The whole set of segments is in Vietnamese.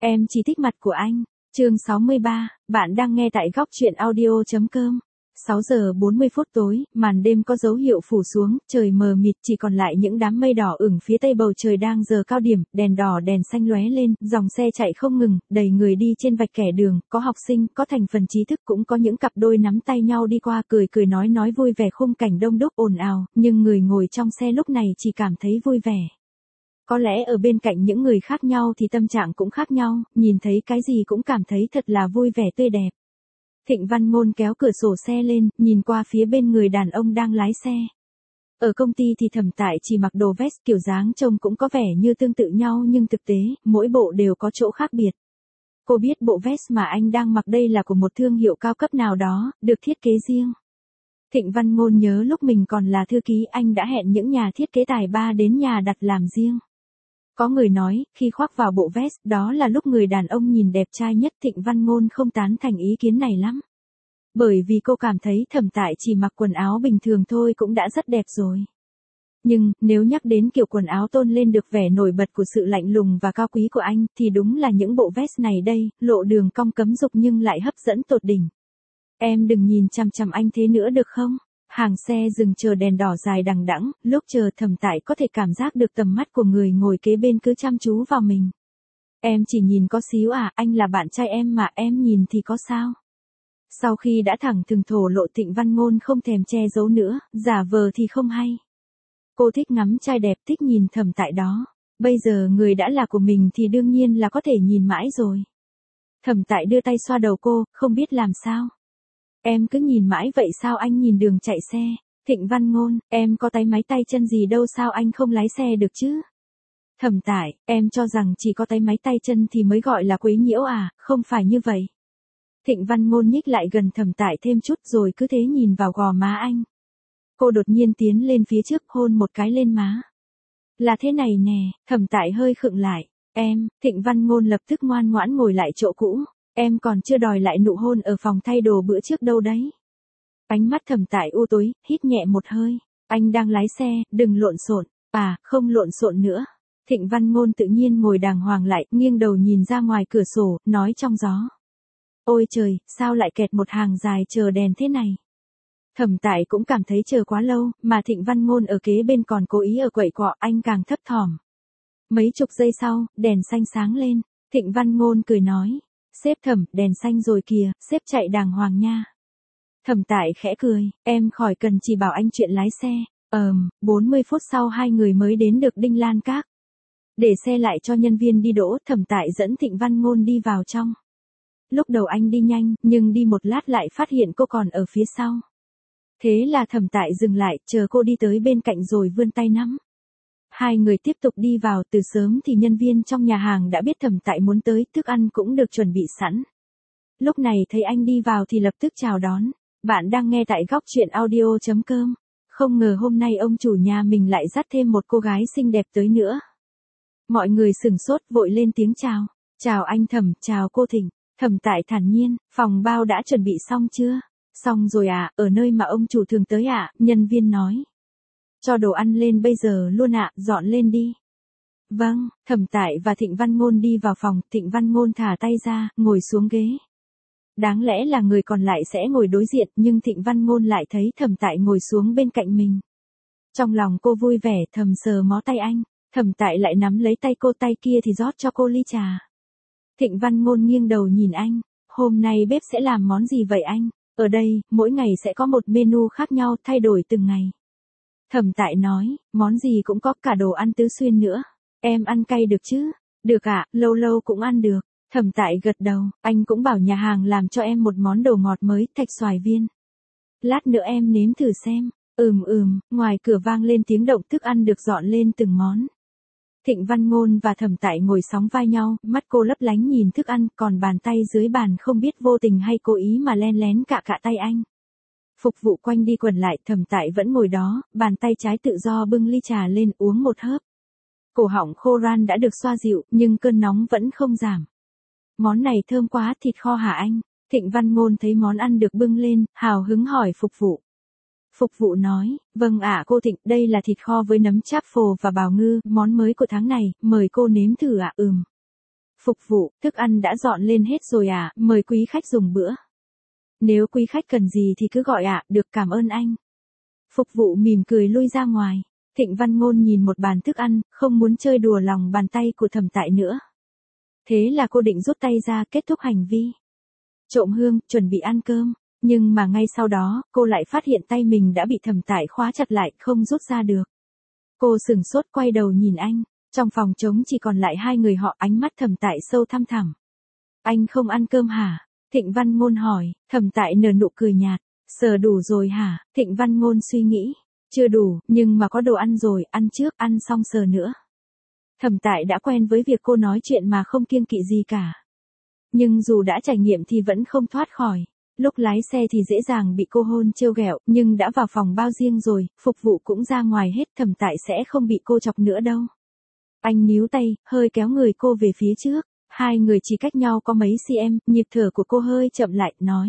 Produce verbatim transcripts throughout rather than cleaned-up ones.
Em chỉ thích mặt của anh. Chương sáu mươi ba, bạn đang nghe tại góc truyện audio chấm com. sáu giờ bốn mươi phút tối, màn đêm có dấu hiệu phủ xuống, trời mờ mịt chỉ còn lại những đám mây đỏ ửng phía tây bầu trời đang giờ cao điểm, đèn đỏ đèn xanh lóe lên, dòng xe chạy không ngừng, đầy người đi trên vạch kẻ đường, có học sinh, có thành phần trí thức cũng có những cặp đôi nắm tay nhau đi qua cười cười nói nói vui vẻ khung cảnh đông đúc ồn ào, nhưng người ngồi trong xe lúc này chỉ cảm thấy vui vẻ. Có lẽ ở bên cạnh những người khác nhau thì tâm trạng cũng khác nhau, nhìn thấy cái gì cũng cảm thấy thật là vui vẻ tươi đẹp. Thịnh Văn Ngôn kéo cửa sổ xe lên, nhìn qua phía bên người đàn ông đang lái xe. Ở công ty thì Thẩm Tại chỉ mặc đồ vest, kiểu dáng trông cũng có vẻ như tương tự nhau nhưng thực tế, mỗi bộ đều có chỗ khác biệt. Cô biết bộ vest mà anh đang mặc đây là của một thương hiệu cao cấp nào đó, được thiết kế riêng. Thịnh Văn Ngôn nhớ lúc mình còn là thư ký anh đã hẹn những nhà thiết kế tài ba đến nhà đặt làm riêng. Có người nói, khi khoác vào bộ vest, đó là lúc người đàn ông nhìn đẹp trai nhất. Thịnh Văn Ngôn không tán thành ý kiến này lắm. Bởi vì cô cảm thấy Thẩm Tại chỉ mặc quần áo bình thường thôi cũng đã rất đẹp rồi. Nhưng, nếu nhắc đến kiểu quần áo tôn lên được vẻ nổi bật của sự lạnh lùng và cao quý của anh, thì đúng là những bộ vest này đây, lộ đường cong cấm dục nhưng lại hấp dẫn tột đỉnh. Em đừng nhìn chằm chằm anh thế nữa được không? Hàng xe dừng chờ đèn đỏ dài đằng đẵng, lúc chờ Thẩm Tại có thể cảm giác được tầm mắt của người ngồi kế bên cứ chăm chú vào mình. Em chỉ nhìn có xíu à, anh là bạn trai em mà, em nhìn thì có sao? Sau khi đã thẳng thừng thổ lộ, Thịnh Văn Ngôn không thèm che giấu nữa, giả vờ thì không hay. Cô thích ngắm trai đẹp, thích nhìn Thẩm Tại đó. Bây giờ người đã là của mình thì đương nhiên là có thể nhìn mãi rồi. Thẩm Tại đưa tay xoa đầu cô, không biết làm sao. Em cứ nhìn mãi vậy sao, anh nhìn đường chạy xe. Thịnh Văn Ngôn, em có tay máy tay chân gì đâu, sao anh không lái xe được chứ? Thẩm Tại, em cho rằng chỉ có tay máy tay chân thì mới gọi là quấy nhiễu à, không phải như vậy. Thịnh Văn Ngôn nhích lại gần Thẩm Tại thêm chút rồi cứ thế nhìn vào gò má anh. Cô đột nhiên tiến lên phía trước hôn một cái lên má. Là thế này nè, Thẩm Tại hơi khựng lại. Em, Thịnh Văn Ngôn lập tức ngoan ngoãn ngồi lại chỗ cũ. Em còn chưa đòi lại nụ hôn ở phòng thay đồ bữa trước đâu đấy. Ánh mắt Thẩm Tại u tối, hít nhẹ một hơi. Anh đang lái xe, đừng lộn xộn. À, không lộn xộn nữa. Thịnh Văn Ngôn tự nhiên ngồi đàng hoàng lại, nghiêng đầu nhìn ra ngoài cửa sổ, nói trong gió. Ôi trời, sao lại kẹt một hàng dài chờ đèn thế này? Thẩm Tại cũng cảm thấy chờ quá lâu, mà Thịnh Văn Ngôn ở kế bên còn cố ý ở quậy quọ, anh càng thấp thỏm. Mấy chục giây sau, đèn xanh sáng lên. Thịnh Văn Ngôn cười nói. Sếp Thẩm, đèn xanh rồi kìa, sếp chạy đàng hoàng nha. Thẩm Tại khẽ cười, em khỏi cần chỉ bảo anh chuyện lái xe. Ờm, bốn mươi phút sau hai người mới đến được Đinh Lan Các. Để xe lại cho nhân viên đi đỗ, Thẩm Tại dẫn Thịnh Văn Ngôn đi vào trong. Lúc đầu anh đi nhanh, nhưng đi một lát lại phát hiện cô còn ở phía sau. Thế là Thẩm Tại dừng lại, chờ cô đi tới bên cạnh rồi vươn tay nắm. Hai người tiếp tục đi vào, từ sớm thì nhân viên trong nhà hàng đã biết Thẩm Tại muốn tới, thức ăn cũng được chuẩn bị sẵn. Lúc này thấy anh đi vào thì lập tức chào đón. Bạn đang nghe tại góc truyện audio chấm com. Không ngờ hôm nay ông chủ nhà mình lại dắt thêm một cô gái xinh đẹp tới nữa. Mọi người sửng sốt vội lên tiếng chào. Chào anh Thẩm, chào cô Thịnh. Thẩm Tại thản nhiên, phòng bao đã chuẩn bị xong chưa? Xong rồi ạ, à, ở nơi mà ông chủ thường tới ạ, à, nhân viên nói. Cho đồ ăn lên bây giờ luôn ạ, à, dọn lên đi. Vâng, Thẩm Tại và Thịnh Văn Ngôn đi vào phòng, Thịnh Văn Ngôn thả tay ra, ngồi xuống ghế. Đáng lẽ là người còn lại sẽ ngồi đối diện, nhưng Thịnh Văn Ngôn lại thấy Thẩm Tại ngồi xuống bên cạnh mình. Trong lòng cô vui vẻ, thầm sờ mó tay anh, Thẩm Tại lại nắm lấy tay cô, tay kia thì rót cho cô ly trà. Thịnh Văn Ngôn nghiêng đầu nhìn anh, hôm nay bếp sẽ làm món gì vậy anh? Ở đây, mỗi ngày sẽ có một menu khác nhau, thay đổi từng ngày. Thẩm Tại nói, món gì cũng có, cả đồ ăn tứ xuyên nữa. Em ăn cay được chứ? Được ạ, à, lâu lâu cũng ăn được. Thẩm Tại gật đầu, anh cũng bảo nhà hàng làm cho em một món đồ ngọt mới, thạch xoài viên. Lát nữa em nếm thử xem. Ừm ừm, ngoài cửa vang lên tiếng động, thức ăn được dọn lên từng món. Thịnh Văn Ngôn và Thẩm Tại ngồi sóng vai nhau, mắt cô lấp lánh nhìn thức ăn, còn bàn tay dưới bàn không biết vô tình hay cố ý mà len lén cạ cạ tay anh. Phục vụ quanh đi quẩn lại, Thẩm Tại vẫn ngồi đó, bàn tay trái tự do bưng ly trà lên uống một hớp. Cổ họng khô ran đã được xoa dịu, nhưng cơn nóng vẫn không giảm. Món này thơm quá, thịt kho hả anh? Thịnh Văn Ngôn thấy món ăn được bưng lên, hào hứng hỏi phục vụ. Phục vụ nói, vâng ạ cô Thịnh, đây là thịt kho với nấm cháp phồ và bào ngư, món mới của tháng này, mời cô nếm thử ạ. Ừm. Phục vụ, thức ăn đã dọn lên hết rồi à, mời quý khách dùng bữa. Nếu quý khách cần gì thì cứ gọi ạ, được cảm ơn anh. Phục vụ mỉm cười lui ra ngoài. Thịnh Văn Ngôn nhìn một bàn thức ăn, không muốn chơi đùa lòng bàn tay của Thẩm Tại nữa. Thế là cô định rút tay ra kết thúc hành vi trộm hương, chuẩn bị ăn cơm. Nhưng mà ngay sau đó, cô lại phát hiện tay mình đã bị Thẩm Tại khóa chặt lại, không rút ra được. Cô sửng sốt quay đầu nhìn anh. Trong phòng trống chỉ còn lại hai người họ, ánh mắt Thẩm Tại sâu thăm thẳm. Anh không ăn cơm hả? Thịnh Văn Ngôn hỏi. Thẩm Tại nở nụ cười nhạt. Sờ đủ rồi hả? Thịnh Văn Ngôn suy nghĩ. Chưa đủ, nhưng mà có đồ ăn rồi, ăn trước, ăn xong sờ nữa. Thẩm Tại đã quen với việc cô nói chuyện mà không kiêng kỵ gì cả. Nhưng dù đã trải nghiệm thì vẫn không thoát khỏi. Lúc lái xe thì dễ dàng bị cô hôn trêu ghẹo, nhưng đã vào phòng bao riêng rồi, phục vụ cũng ra ngoài hết, Thẩm Tại sẽ không bị cô chọc nữa đâu. Anh níu tay, hơi kéo người cô về phía trước. Hai người chỉ cách nhau có mấy cm, nhịp thở của cô hơi chậm lại, nói.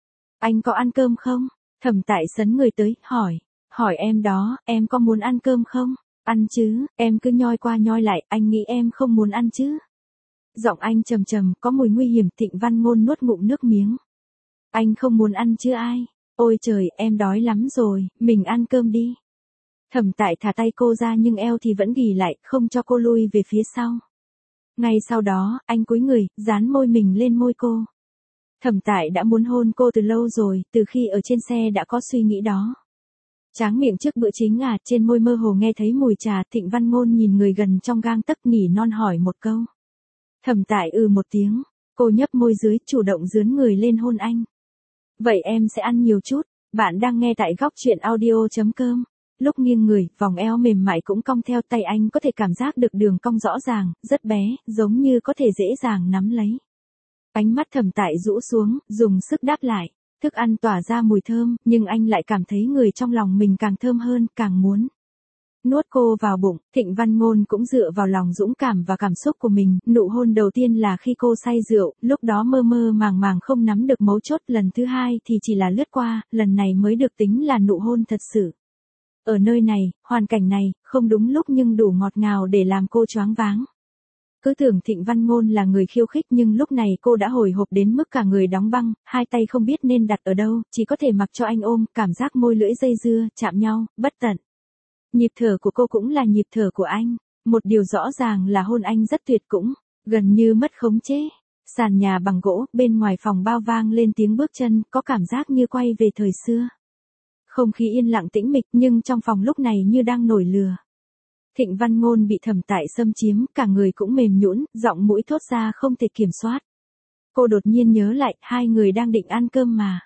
Anh có ăn cơm không? Thẩm Tại sấn người tới, hỏi. Hỏi em đó, em có muốn ăn cơm không? Ăn chứ, em cứ nhoi qua nhoi lại, anh nghĩ em không muốn ăn chứ. Giọng anh trầm trầm, có mùi nguy hiểm. Thịnh Văn Ngôn nuốt ngụm nước miếng. Anh không muốn ăn chứ ai? Ôi trời, em đói lắm rồi, mình ăn cơm đi. Thẩm Tại thả tay cô ra nhưng eo thì vẫn ghì lại, không cho cô lui về phía sau. Ngay sau đó, anh cúi người, dán môi mình lên môi cô. Thẩm Tại đã muốn hôn cô từ lâu rồi, từ khi ở trên xe đã có suy nghĩ đó. Tráng miệng trước bữa chính à, trên môi mơ hồ nghe thấy mùi trà. Thịnh Văn Ngôn nhìn người gần trong gang tấc, nỉ non hỏi một câu. Thẩm Tại ừ một tiếng, cô nhấp môi dưới, chủ động dướn người lên hôn anh. Vậy em sẽ ăn nhiều chút. Bạn đang nghe tại góc truyện audio.com. Lúc nghiêng người, vòng eo mềm mại cũng cong theo, tay anh có thể cảm giác được đường cong rõ ràng, rất bé, giống như có thể dễ dàng nắm lấy. Ánh mắt Thẩm Tại rũ xuống, dùng sức đáp lại. Thức ăn tỏa ra mùi thơm, nhưng anh lại cảm thấy người trong lòng mình càng thơm hơn, càng muốn nuốt cô vào bụng. Thịnh Văn Ngôn cũng dựa vào lòng dũng cảm và cảm xúc của mình. Nụ hôn đầu tiên là khi cô say rượu, lúc đó mơ mơ màng màng không nắm được mấu chốt. Lần thứ hai thì chỉ là lướt qua, lần này mới được tính là nụ hôn thật sự. Ở nơi này, hoàn cảnh này, không đúng lúc nhưng đủ ngọt ngào để làm cô choáng váng. Cứ tưởng Thịnh Văn Ngôn là người khiêu khích nhưng lúc này cô đã hồi hộp đến mức cả người đóng băng, hai tay không biết nên đặt ở đâu, chỉ có thể mặc cho anh ôm, cảm giác môi lưỡi dây dưa, chạm nhau, bất tận. Nhịp thở của cô cũng là nhịp thở của anh, một điều rõ ràng là hôn anh rất tuyệt cũng, gần như mất khống chế. Sàn nhà bằng gỗ, bên ngoài phòng bao vang lên tiếng bước chân, có cảm giác như quay về thời xưa. Không khí yên lặng tĩnh mịch nhưng trong phòng lúc này như đang nổi lửa. Thịnh Văn Ngôn bị Thẩm Tại xâm chiếm, cả người cũng mềm nhũn, giọng mũi thốt ra không thể kiểm soát. Cô đột nhiên nhớ lại, hai người đang định ăn cơm mà.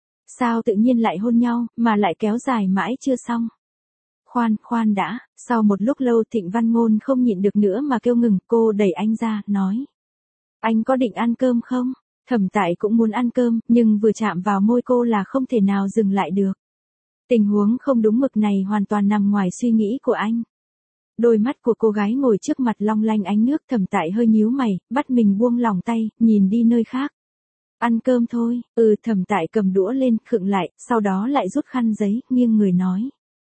Sao tự nhiên lại hôn nhau, mà lại kéo dài mãi chưa xong. Khoan, khoan đã, sau một lúc lâu Thịnh Văn Ngôn không nhịn được nữa mà kêu ngừng, cô đẩy anh ra, nói. Anh có định ăn cơm không? Thẩm Tại cũng muốn ăn cơm, nhưng vừa chạm vào môi cô là không thể nào dừng lại được. Tình huống không đúng mực này hoàn toàn nằm ngoài suy nghĩ của anh. Đôi mắt của cô gái ngồi trước mặt long lanh ánh nước. Thẩm Tại hơi nhíu mày, bắt mình buông lỏng tay, nhìn đi nơi khác. Ăn cơm thôi, ừ. Thẩm Tại cầm đũa lên, khựng lại, sau đó lại rút khăn giấy, nghiêng người nói.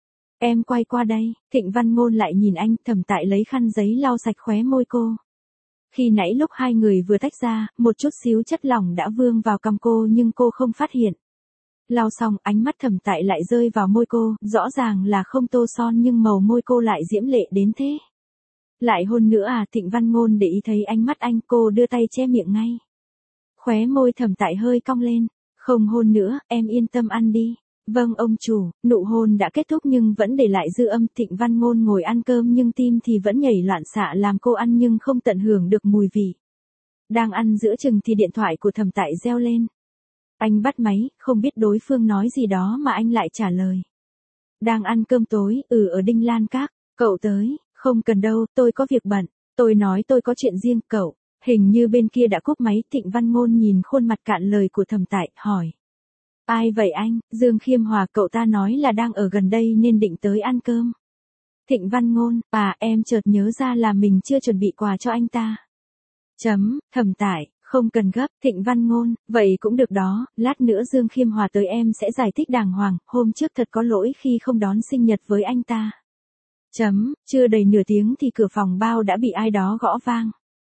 Em quay qua đây. Thịnh Văn Ngôn lại nhìn anh, Thẩm Tại lấy khăn giấy lau sạch khóe môi cô. Khi nãy lúc hai người vừa tách ra, một chút xíu chất lỏng đã vương vào cằm cô nhưng cô không phát hiện. Lau xong, ánh mắt Thẩm Tại lại rơi vào môi cô, rõ ràng là không tô son nhưng màu môi cô lại diễm lệ đến thế. Lại hôn nữa à? Thịnh Văn Ngôn để ý thấy ánh mắt anh, cô đưa tay che miệng ngay. Khóe môi Thẩm Tại hơi cong lên. Không hôn nữa, em yên tâm ăn đi. Vâng ông chủ. Nụ hôn đã kết thúc nhưng vẫn để lại dư âm. Thịnh Văn Ngôn ngồi ăn cơm nhưng tim thì vẫn nhảy loạn xạ, làm cô ăn nhưng không tận hưởng được mùi vị. Đang ăn giữa chừng thì điện thoại của Thẩm Tại reo lên. Anh bắt máy, không biết đối phương nói gì đó mà anh lại trả lời. Đang ăn cơm tối, ừ ở Đinh Lan Các, cậu tới, không cần đâu, tôi có việc bận, tôi nói tôi có chuyện riêng, cậu. Hình như bên kia đã cúp máy. Thịnh Văn Ngôn nhìn khuôn mặt cạn lời của Thẩm Tại, hỏi. Ai vậy anh? Dương Khiêm Hòa, cậu ta nói là đang ở gần đây nên định tới ăn cơm. Thịnh Văn Ngôn, à em chợt nhớ ra là mình chưa chuẩn bị quà cho anh ta. Chấm, Thẩm Tại. Không cần gấp. Thịnh Văn Ngôn, vậy cũng được đó, lát nữa Dương Khiêm Hòa tới em sẽ giải thích đàng hoàng, hôm trước thật có lỗi khi không đón sinh nhật với anh ta. Chấm, chưa đầy nửa tiếng thì cửa phòng bao đã bị ai đó gõ vang.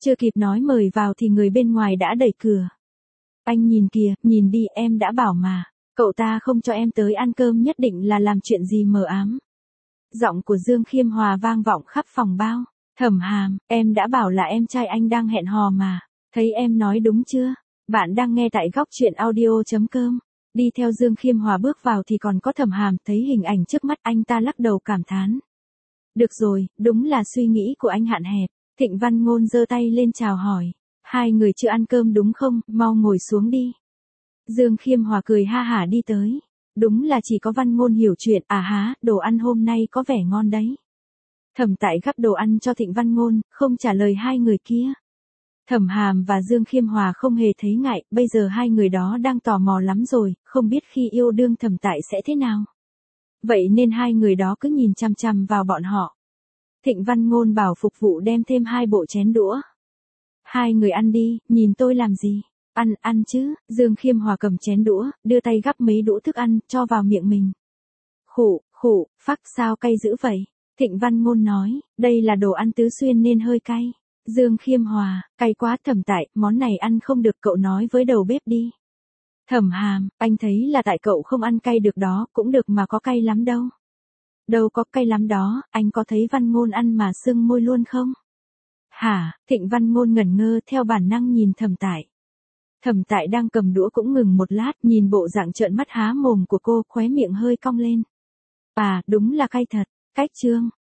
Chưa kịp nói mời vào thì người bên ngoài đã đẩy cửa. Anh nhìn kìa, nhìn đi, em đã bảo mà. Cậu ta không cho em tới ăn cơm nhất định là làm chuyện gì mờ ám. Giọng của Dương Khiêm Hòa vang vọng khắp phòng bao. Thẩm Hàm, em đã bảo là em trai anh đang hẹn hò mà. Thấy em nói đúng chưa? Bạn đang nghe tại góc chuyện audio.com. Đi theo Dương Khiêm Hòa bước vào thì còn có Thẩm Hàm, thấy hình ảnh trước mắt anh ta lắc đầu cảm thán. Được rồi, đúng là suy nghĩ của anh hạn hẹp. Thịnh Văn Ngôn giơ tay lên chào hỏi. Hai người chưa ăn cơm đúng không, mau ngồi xuống đi. Dương Khiêm Hòa cười ha hả đi tới. Đúng là chỉ có Văn Ngôn hiểu chuyện, à há, đồ ăn hôm nay có vẻ ngon đấy. Thẩm Tại gắp đồ ăn cho Thịnh Văn Ngôn, không trả lời hai người kia. Thẩm Hàm và Dương Khiêm Hòa không hề thấy ngại, bây giờ hai người đó đang tò mò lắm rồi, không biết khi yêu đương Thẩm Tại sẽ thế nào. Vậy nên hai người đó cứ nhìn chằm chằm vào bọn họ. Thịnh Văn Ngôn bảo phục vụ đem thêm hai bộ chén đũa. Hai người ăn đi, nhìn tôi làm gì? Ăn, ăn chứ. Dương Khiêm Hòa cầm chén đũa, đưa tay gắp mấy đũa thức ăn, cho vào miệng mình. Khụ, khụ, phắc sao cay dữ vậy? Thịnh Văn Ngôn nói, đây là đồ ăn tứ xuyên nên hơi cay. Dương Khiêm Hòa, cay quá. Thẩm Tại, món này ăn không được, cậu nói với đầu bếp đi. Thẩm Hàm, anh thấy là tại cậu không ăn cay được đó, cũng được mà có cay lắm đâu. Đâu có cay lắm đó, anh có thấy Văn Ngôn ăn mà sưng môi luôn không? Hả? Thịnh Văn Ngôn ngẩn ngơ theo bản năng nhìn Thẩm Tại. Thẩm Tại đang cầm đũa cũng ngừng một lát, nhìn bộ dạng trợn mắt há mồm của cô, khóe miệng hơi cong lên. À, đúng là cay thật. Cách chương.